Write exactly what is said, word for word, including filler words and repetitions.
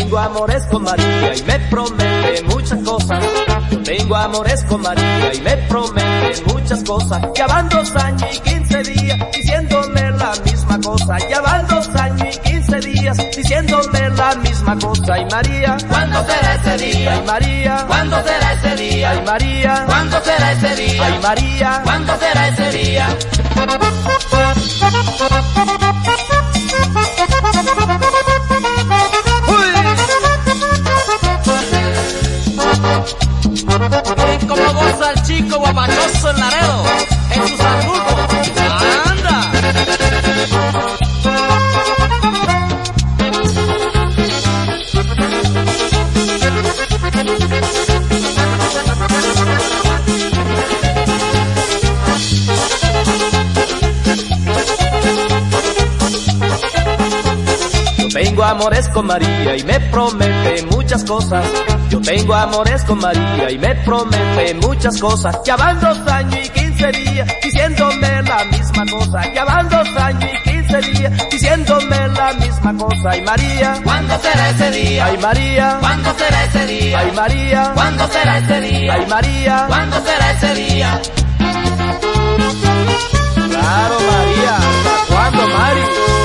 tengo amores con María y me promete muchas cosas. Yo tengo amores con María y me promete muchas cosas. Ya van dos años y quince días diciéndome la misma cosa. Ya van dos años y quince días diciéndome la misma cosa. Y María, ¿cuándo será ese día? Ay María, ¿cuándo será ese día? Ay María, ¿cuándo será ese día? Ay María, ¿cuándo será ese día? Miren cómo goza el chico guapachoso en Laredo, en su Santurco. ¡Anda! Yo tengo amores con María y me promete muchas cosas. Yo tengo amores con María y me promete muchas cosas. Ya van dos años y quince días diciéndome la misma cosa. Ya van dos años y quince días diciéndome la misma cosa. Ay María, ¿cuándo será ese día? Ay María, ¿cuándo será ese día? Ay María, ¿cuándo será ese día? Ay María, ¿cuándo será ese día? Claro María, ¿hasta cuándo Mari?